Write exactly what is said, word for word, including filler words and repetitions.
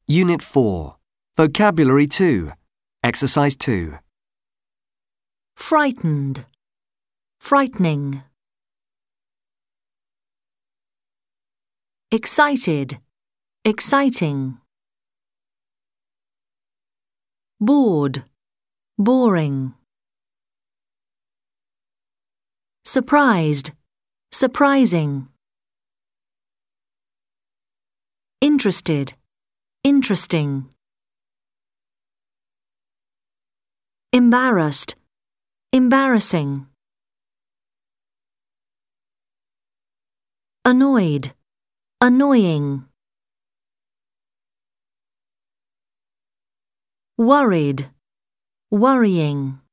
Unit four. Vocabulary two. Exercise two. Frightened, frightening. Excited, exciting. Bored, boring. Surprised, surprising. Interested, interesting. Embarrassed, embarrassing. Annoyed, annoying. Worried, worrying.